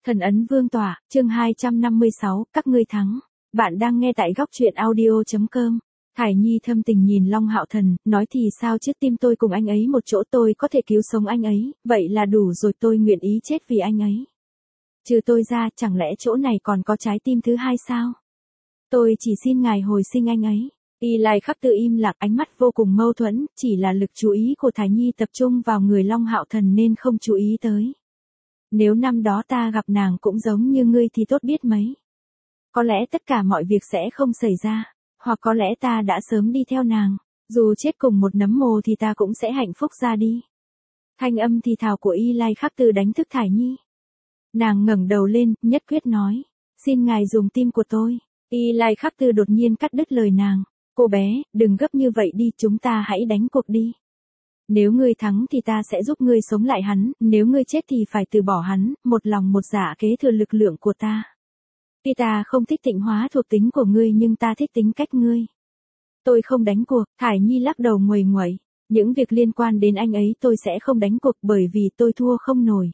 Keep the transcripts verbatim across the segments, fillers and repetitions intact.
Thần ấn vương tỏa, chương hai trăm năm mươi sáu, các ngươi thắng. Bạn đang nghe tại góc truyện audio.com. Thải Nhi thâm tình nhìn Long Hạo Thần, nói thì sao chứ, tim tôi cùng anh ấy một chỗ, tôi có thể cứu sống anh ấy, vậy là đủ rồi, tôi nguyện ý chết vì anh ấy. Trừ tôi ra, chẳng lẽ chỗ này còn có trái tim thứ hai sao? Tôi chỉ xin ngài hồi sinh anh ấy. Y Lai Khắc Tư im lặng, ánh mắt vô cùng mâu thuẫn, chỉ là lực chú ý của Thải Nhi tập trung vào người Long Hạo Thần nên không chú ý tới. Nếu năm đó ta gặp nàng cũng giống như ngươi thì tốt biết mấy. Có lẽ tất cả mọi việc sẽ không xảy ra, hoặc có lẽ ta đã sớm đi theo nàng, dù chết cùng một nấm mồ thì ta cũng sẽ hạnh phúc ra đi. Thanh âm thì thào của Y Lai Khắc Tư đánh thức Thải Nhi. Nàng ngẩng đầu lên, nhất quyết nói, xin ngài dùng tim của tôi. Y Lai Khắc Tư đột nhiên cắt đứt lời nàng, cô bé, đừng gấp như vậy đi, chúng ta hãy đánh cuộc đi. Nếu ngươi thắng thì ta sẽ giúp ngươi sống lại hắn, nếu ngươi chết thì phải từ bỏ hắn, một lòng một dạ kế thừa lực lượng của ta. Tuy ta không thích tịnh hóa thuộc tính của ngươi nhưng ta thích tính cách ngươi. Tôi không đánh cuộc, Thải Nhi lắc đầu nguầy nguẩy, những việc liên quan đến anh ấy tôi sẽ không đánh cuộc bởi vì tôi thua không nổi.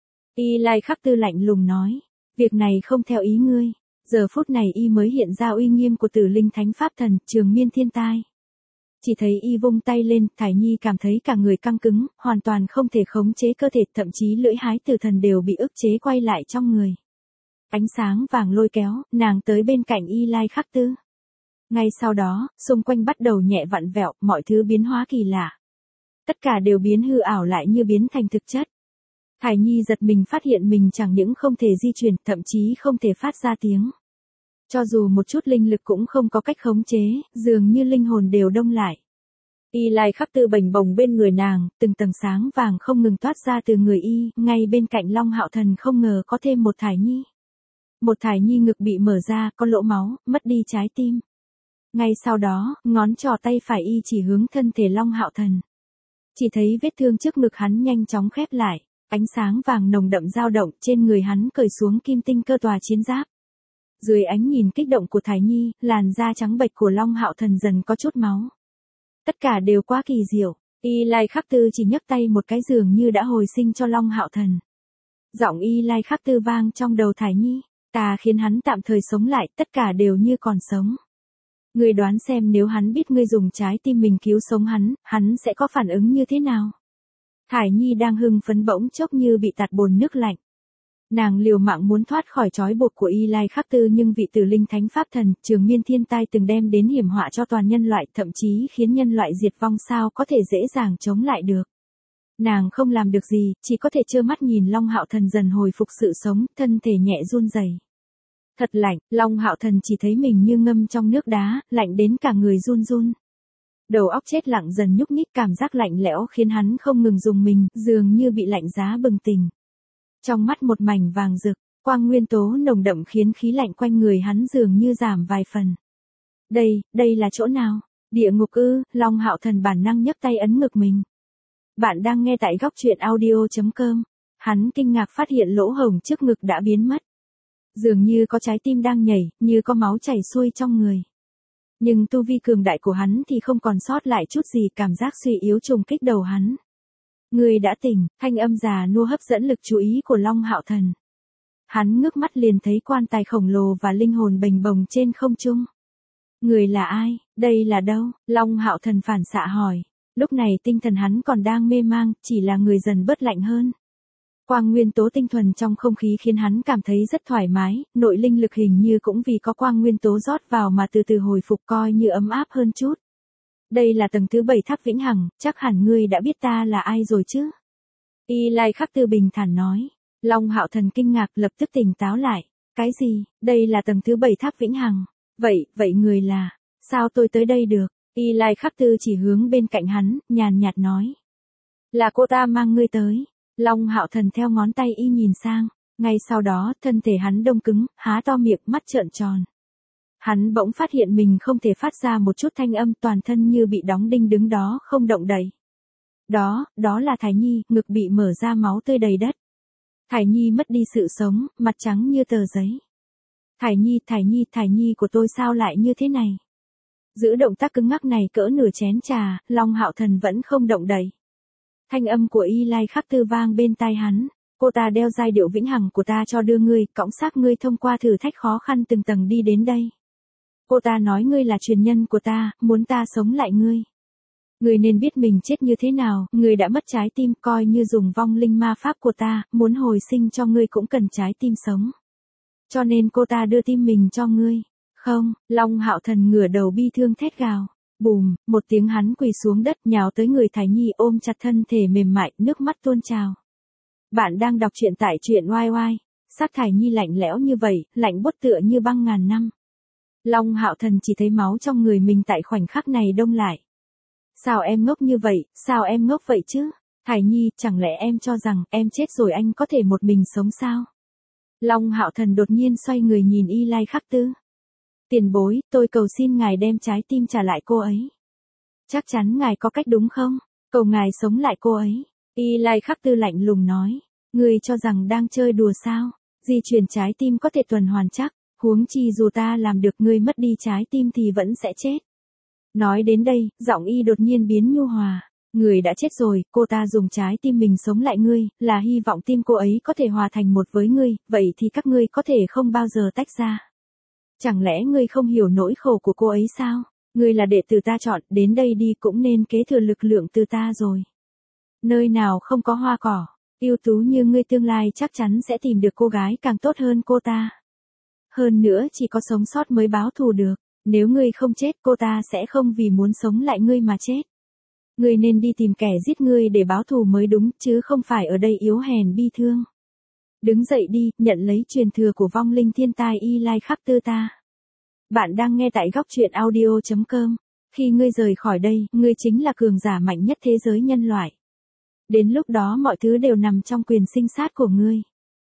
Y Lai Khắc Tư lạnh lùng nói, việc này không theo ý ngươi. Giờ phút này y mới hiện ra uy nghiêm của Tử Linh Thánh Pháp Thần, Trường Miên Thiên Tai. Chỉ thấy y vung tay lên, Thải Nhi cảm thấy cả người căng cứng, hoàn toàn không thể khống chế cơ thể, thậm chí lưỡi hái tử thần đều bị ức chế quay lại trong người. Ánh sáng vàng lôi kéo, nàng tới bên cạnh Y Lai Khắc Tư. Ngay sau đó, xung quanh bắt đầu nhẹ vặn vẹo, mọi thứ biến hóa kỳ lạ. Tất cả đều biến hư ảo lại như biến thành thực chất. Thải Nhi giật mình phát hiện mình chẳng những không thể di chuyển, thậm chí không thể phát ra tiếng. Cho dù một chút linh lực cũng không có cách khống chế, dường như linh hồn đều đông lại. Y Lai Khắc Tư bềnh bồng bên người nàng, từng tầng sáng vàng không ngừng toát ra từ người y, ngay bên cạnh Long Hạo Thần không ngờ có thêm một Thải Nhi. Một Thải Nhi ngực bị mở ra, có lỗ máu, mất đi trái tim. Ngay sau đó, ngón trỏ tay phải y chỉ hướng thân thể Long Hạo Thần. Chỉ thấy vết thương trước ngực hắn nhanh chóng khép lại, ánh sáng vàng nồng đậm dao động, trên người hắn cởi xuống kim tinh cơ tòa chiến giáp. Dưới ánh nhìn kích động của Thải Nhi, làn da trắng bệch của Long Hạo Thần dần có chút máu. Tất cả đều quá kỳ diệu, Y Lai Khắc Tư chỉ nhấc tay một cái dường như đã hồi sinh cho Long Hạo Thần. Giọng Y Lai Khắc Tư vang trong đầu Thải Nhi, ta khiến hắn tạm thời sống lại, tất cả đều như còn sống. Ngươi đoán xem nếu hắn biết ngươi dùng trái tim mình cứu sống hắn, hắn sẽ có phản ứng như thế nào? Thải Nhi đang hưng phấn bỗng chốc như bị tạt bồn nước lạnh. Nàng liều mạng muốn thoát khỏi trói buộc của Y Lai Khắc Tư nhưng vị Tử Linh Thánh Pháp Thần, Trường Miên Thiên Tai từng đem đến hiểm họa cho toàn nhân loại, thậm chí khiến nhân loại diệt vong, sao có thể dễ dàng chống lại được. Nàng không làm được gì, chỉ có thể trơ mắt nhìn Long Hạo Thần dần hồi phục sự sống, thân thể nhẹ run rẩy. Thật lạnh, Long Hạo Thần chỉ thấy mình như ngâm trong nước đá, lạnh đến cả người run run. Đầu óc chết lặng dần nhúc nhích, cảm giác lạnh lẽo khiến hắn không ngừng dùng mình, dường như bị lạnh giá bừng tỉnh. Trong mắt một mảnh vàng rực, quang nguyên tố nồng đậm khiến khí lạnh quanh người hắn dường như giảm vài phần. Đây, đây là chỗ nào? Địa ngục ư? Long Hạo Thần bản năng nhấc tay ấn ngực mình. Bạn đang nghe tại góc truyện audio.com. Hắn kinh ngạc phát hiện lỗ hổng trước ngực đã biến mất. Dường như có trái tim đang nhảy, như có máu chảy xuôi trong người. Nhưng tu vi cường đại của hắn thì không còn sót lại chút gì, cảm giác suy yếu trùng kích đầu hắn. Người đã tỉnh, thanh âm già nua hấp dẫn lực chú ý của Long Hạo Thần. Hắn ngước mắt liền thấy quan tài khổng lồ và linh hồn bềnh bồng trên không trung. Người là ai, đây là đâu? Long Hạo Thần phản xạ hỏi. Lúc này tinh thần hắn còn đang mê mang, chỉ là người dần bớt lạnh hơn. Quang nguyên tố tinh thuần trong không khí khiến hắn cảm thấy rất thoải mái, nội linh lực hình như cũng vì có quang nguyên tố rót vào mà từ từ hồi phục, coi như ấm áp hơn chút. Đây là tầng thứ bảy tháp vĩnh hằng, chắc hẳn ngươi đã biết ta là ai rồi chứ? Y Lai Khắc Tư bình thản nói. Long Hạo Thần kinh ngạc lập tức tỉnh táo lại. Cái gì? Đây là tầng thứ bảy tháp vĩnh hằng. Vậy, vậy người là, sao tôi tới đây được? Y Lai Khắc Tư chỉ hướng bên cạnh hắn, nhàn nhạt nói. Là cô ta mang ngươi tới. Long Hạo Thần theo ngón tay y nhìn sang, ngay sau đó thân thể hắn đông cứng, há to miệng, mắt trợn tròn. Hắn bỗng phát hiện mình không thể phát ra một chút thanh âm, toàn thân như bị đóng đinh đứng đó không động đậy. Đó, đó là Thải Nhi, ngực bị mở ra, máu tươi đầy đất. Thải Nhi mất đi sự sống, mặt trắng như tờ giấy. Thải Nhi, Thải Nhi, Thải Nhi của tôi sao lại như thế này? Giữ động tác cứng ngắc này cỡ nửa chén trà, Long Hạo Thần vẫn không động đậy. Thanh âm của Y Lai Khắc Tư vang bên tai hắn, Cô ta đeo giai điệu vĩnh hằng của ta cho đưa ngươi, cõng xác ngươi thông qua thử thách khó khăn từng tầng đi đến đây. Cô ta nói ngươi là truyền nhân của ta, muốn ta sống lại ngươi. Ngươi nên biết mình chết như thế nào, ngươi đã mất trái tim, coi như dùng vong linh ma pháp của ta, muốn hồi sinh cho ngươi cũng cần trái tim sống. Cho nên cô ta đưa tim mình cho ngươi. Không, Long Hạo Thần ngửa đầu bi thương thét gào. Bùm, một tiếng hắn quỳ xuống đất nhào tới người Thải Nhi ôm chặt thân thể mềm mại, nước mắt tuôn trào. Bạn đang đọc truyện tại truyện oai oai. Xác Thải Nhi lạnh lẽo như vậy, lạnh buốt tựa như băng ngàn năm. Long Hạo Thần chỉ thấy máu trong người mình tại khoảnh khắc này đông lại. Sao em ngốc như vậy, sao em ngốc vậy chứ? Thải Nhi, chẳng lẽ em cho rằng em chết rồi anh có thể một mình sống sao? Long Hạo Thần đột nhiên xoay người nhìn Y Lai Khắc Tư. Tiền bối, tôi cầu xin ngài đem trái tim trả lại cô ấy. Chắc chắn ngài có cách đúng không? Cầu ngài sống lại cô ấy. Y Lai Khắc Tư lạnh lùng nói. Ngươi cho rằng đang chơi đùa sao? Di chuyển trái tim có thể tuần hoàn chắc. Huống chi dù ta làm được ngươi mất đi trái tim thì vẫn sẽ chết. Nói đến đây, giọng y đột nhiên biến nhu hòa. Người đã chết rồi, cô ta dùng trái tim mình sống lại ngươi, là hy vọng tim cô ấy có thể hòa thành một với ngươi, vậy thì các ngươi có thể không bao giờ tách ra. Chẳng lẽ ngươi không hiểu nỗi khổ của cô ấy sao? Ngươi là đệ tử ta chọn, đến đây đi cũng nên kế thừa lực lượng từ ta rồi. Nơi nào không có hoa cỏ, ưu tú như ngươi tương lai chắc chắn sẽ tìm được cô gái càng tốt hơn cô ta. Hơn nữa chỉ có sống sót mới báo thù được, nếu ngươi không chết cô ta sẽ không vì muốn sống lại ngươi mà chết. Ngươi nên đi tìm kẻ giết ngươi để báo thù mới đúng, chứ không phải ở đây yếu hèn bi thương. Đứng dậy đi, nhận lấy truyền thừa của vong linh thiên tai Y Lai Khắc Tư ta. Bạn đang nghe tại góc truyện audio chấm com. Khi ngươi rời khỏi đây, ngươi chính là cường giả mạnh nhất thế giới nhân loại. Đến lúc đó mọi thứ đều nằm trong quyền sinh sát của ngươi.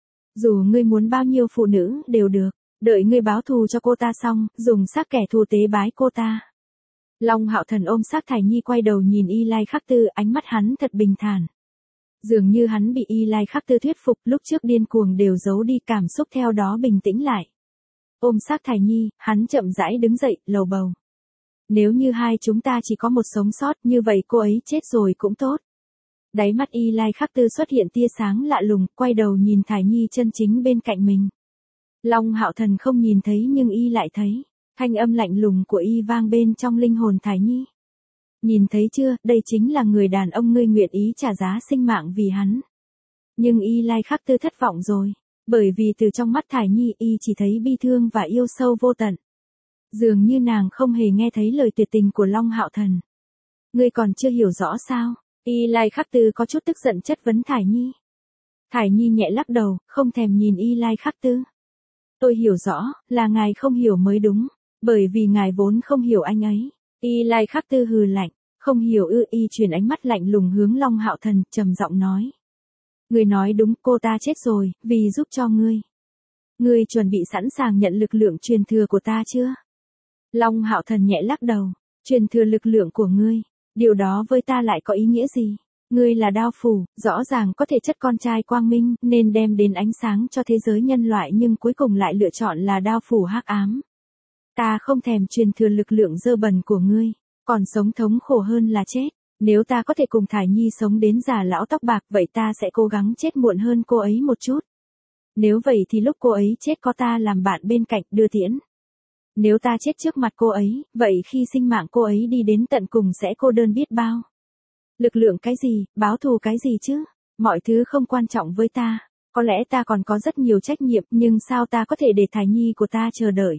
Dù ngươi muốn bao nhiêu phụ nữ đều được, đợi ngươi báo thù cho cô ta xong, dùng xác kẻ thù tế bái cô ta. Long Hạo Thần ôm xác Thải Nhi quay đầu nhìn Y Lai Khắc Tư, ánh mắt hắn thật bình thản. Dường như hắn bị Y Lai Khắc Tư thuyết phục, lúc trước điên cuồng đều giấu đi, cảm xúc theo đó bình tĩnh lại. Ôm xác Thải Nhi, hắn chậm rãi đứng dậy, lầu bầu. Nếu như hai chúng ta chỉ có một sống sót, như vậy cô ấy chết rồi cũng tốt. Đáy mắt Y Lai Khắc Tư xuất hiện tia sáng lạ lùng, quay đầu nhìn Thải Nhi chân chính bên cạnh mình. Long Hạo Thần không nhìn thấy nhưng y lại thấy. Thanh âm lạnh lùng của y vang bên trong linh hồn Thải Nhi. Nhìn thấy chưa, đây chính là người đàn ông ngươi nguyện ý trả giá sinh mạng vì hắn. Nhưng Y Lai Khắc Tư thất vọng rồi, bởi vì từ trong mắt Thải Nhi y chỉ thấy bi thương và yêu sâu vô tận. Dường như nàng không hề nghe thấy lời tuyệt tình của Long Hạo Thần. Ngươi còn chưa hiểu rõ sao? Y Lai Khắc Tư có chút tức giận chất vấn Thải Nhi. Thải Nhi nhẹ lắc đầu, không thèm nhìn Y Lai Khắc Tư. Tôi hiểu rõ, là ngài không hiểu mới đúng, bởi vì ngài vốn không hiểu anh ấy. Y Lai Khắc Tư hừ lạnh, không hiểu ư? Y chuyển ánh mắt lạnh lùng hướng Long Hạo Thần, trầm giọng nói. Ngươi nói đúng, cô ta chết rồi, vì giúp cho ngươi. Ngươi chuẩn bị sẵn sàng nhận lực lượng truyền thừa của ta chưa? Long Hạo Thần nhẹ lắc đầu, truyền thừa lực lượng của ngươi, điều đó với ta lại có ý nghĩa gì? Ngươi là đao phủ, rõ ràng có thể chất con trai quang minh, nên đem đến ánh sáng cho thế giới nhân loại nhưng cuối cùng lại lựa chọn là đao phủ hắc ám. Ta không thèm truyền thừa lực lượng dơ bẩn của ngươi, còn sống thống khổ hơn là chết. Nếu ta có thể cùng Thải Nhi sống đến già lão tóc bạc vậy ta sẽ cố gắng chết muộn hơn cô ấy một chút. Nếu vậy thì lúc cô ấy chết có ta làm bạn bên cạnh đưa tiễn. Nếu ta chết trước mặt cô ấy, vậy khi sinh mạng cô ấy đi đến tận cùng sẽ cô đơn biết bao. Lực lượng cái gì, báo thù cái gì chứ? Mọi thứ không quan trọng với ta. Có lẽ ta còn có rất nhiều trách nhiệm nhưng sao ta có thể để Thải Nhi của ta chờ đợi?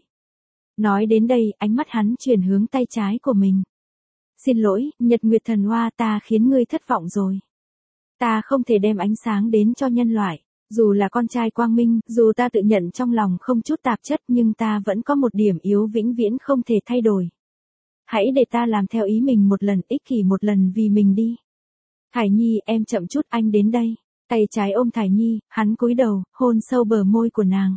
Nói đến đây, ánh mắt hắn chuyển hướng tay trái của mình. Xin lỗi, Nhật Nguyệt Thần Hoa, ta khiến ngươi thất vọng rồi. Ta không thể đem ánh sáng đến cho nhân loại. Dù là con trai quang minh, dù ta tự nhận trong lòng không chút tạp chất nhưng ta vẫn có một điểm yếu vĩnh viễn không thể thay đổi. Hãy để ta làm theo ý mình một lần, ích kỷ một lần vì mình đi. Thải Nhi, em chậm chút, anh đến đây. Tay trái ôm Thải Nhi, hắn cúi đầu, hôn sâu bờ môi của nàng.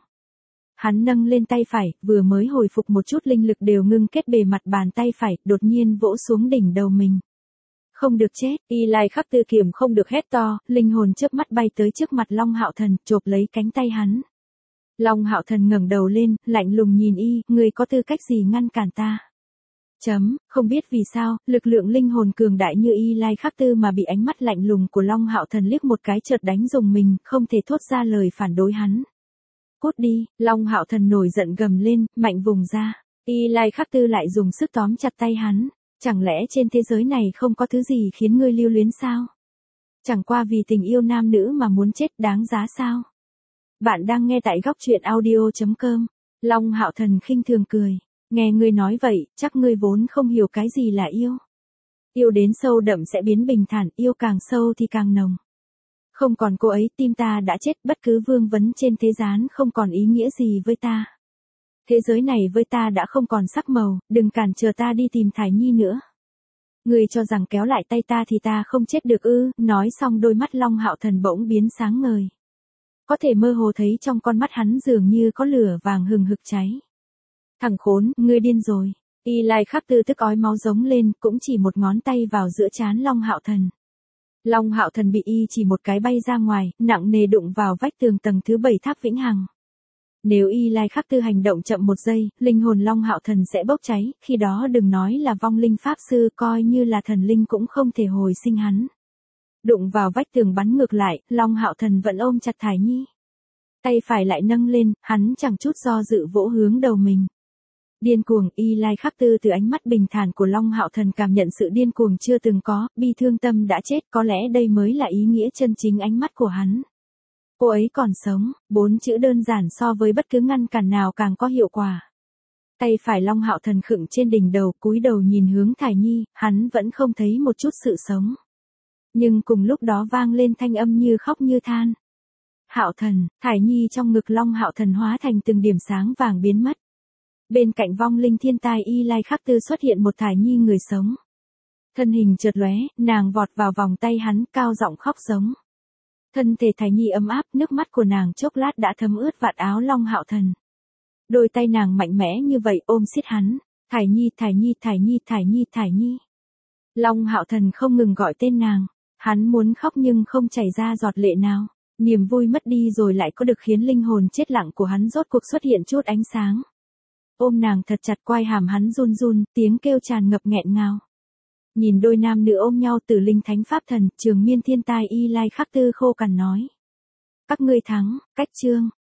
Hắn nâng lên tay phải, vừa mới hồi phục một chút linh lực đều ngưng kết bề mặt bàn tay phải, đột nhiên vỗ xuống đỉnh đầu mình. Không được chết, Y Lai Khắc Tư kiềm không được hét to, linh hồn chớp mắt bay tới trước mặt Long Hạo Thần, chộp lấy cánh tay hắn. Long Hạo Thần ngẩng đầu lên, lạnh lùng nhìn y, ngươi có tư cách gì ngăn cản ta? Chấm, không biết vì sao, lực lượng linh hồn cường đại như Y Lai Khắc Tư mà bị ánh mắt lạnh lùng của Long Hạo Thần liếc một cái chợt đánh rùng mình, không thể thốt ra lời phản đối hắn. Cút đi, Long Hạo Thần nổi giận gầm lên, mạnh vùng ra. Y Lai Khắc Tư lại dùng sức tóm chặt tay hắn. Chẳng lẽ trên thế giới này không có thứ gì khiến ngươi lưu luyến sao? Chẳng qua vì tình yêu nam nữ mà muốn chết đáng giá sao? Bạn đang nghe tại góc truyện audio chấm com. Long Hạo Thần khinh thường cười. Nghe ngươi nói vậy, chắc ngươi vốn không hiểu cái gì là yêu. Yêu đến sâu đậm sẽ biến bình thản, yêu càng sâu thì càng nồng. Không còn cô ấy, tim ta đã chết, bất cứ vương vấn trên thế gian không còn ý nghĩa gì với ta. Thế giới này với ta đã không còn sắc màu, đừng cản trở ta đi tìm Thải Nhi nữa. Ngươi cho rằng kéo lại tay ta thì ta không chết được ư? Nói xong đôi mắt Long Hạo Thần bỗng biến sáng ngời. Có thể mơ hồ thấy trong con mắt hắn dường như có lửa vàng hừng hực cháy. Thằng khốn, ngươi điên rồi. Y Lai Khắc Tư tức ói máu giống lên, cũng chỉ một ngón tay vào giữa trán Long Hạo Thần. Long Hạo Thần bị y chỉ một cái bay ra ngoài, nặng nề đụng vào vách tường tầng thứ bảy tháp Vĩnh Hằng. Nếu Y Lai Khắc Tư hành động chậm một giây, linh hồn Long Hạo Thần sẽ bốc cháy, khi đó đừng nói là vong linh pháp sư, coi như là thần linh cũng không thể hồi sinh hắn. Đụng vào vách tường bắn ngược lại, Long Hạo Thần vẫn ôm chặt Thải Nhi. Tay phải lại nâng lên, hắn chẳng chút do dự vỗ hướng đầu mình. Điên cuồng. Y Lai Khắc Tư từ ánh mắt bình thản của Long Hạo Thần cảm nhận sự điên cuồng chưa từng có, bi thương tâm đã chết, có lẽ đây mới là ý nghĩa chân chính ánh mắt của hắn. Cô ấy còn sống, bốn chữ đơn giản so với bất cứ ngăn cản nào càng có hiệu quả. Tay phải Long Hạo Thần khựng trên đỉnh đầu, cúi đầu nhìn hướng Thải Nhi, hắn vẫn không thấy một chút sự sống. Nhưng cùng lúc đó vang lên thanh âm như khóc như than. Hạo Thần. Thải Nhi trong ngực Long Hạo Thần hóa thành từng điểm sáng vàng biến mất. Bên cạnh vong linh thiên tai Y Lai Khắc Tư xuất hiện một Thải Nhi người sống. Thân hình chợt lóe, nàng vọt vào vòng tay hắn, cao giọng khóc giống. Thân thể Thải Nhi ấm áp, nước mắt của nàng chốc lát đã thấm ướt vạt áo Long Hạo Thần. Đôi tay nàng mạnh mẽ như vậy ôm siết hắn. Thải Nhi, Thải Nhi, Thải Nhi, Thải Nhi, Thải Nhi. Long Hạo Thần không ngừng gọi tên nàng. Hắn muốn khóc nhưng không chảy ra giọt lệ nào. Niềm vui mất đi rồi lại có được khiến linh hồn chết lặng của hắn rốt cuộc xuất hiện chút ánh sáng. Ôm nàng thật chặt, quai hàm hắn run run, tiếng kêu tràn ngập nghẹn ngào. Nhìn đôi nam nữ ôm nhau, Tử Linh Thánh Pháp Thần, Trường Miên Thiên Tai Y Lai Khắc Tư khô cằn nói. Các ngươi thắng, cách chương.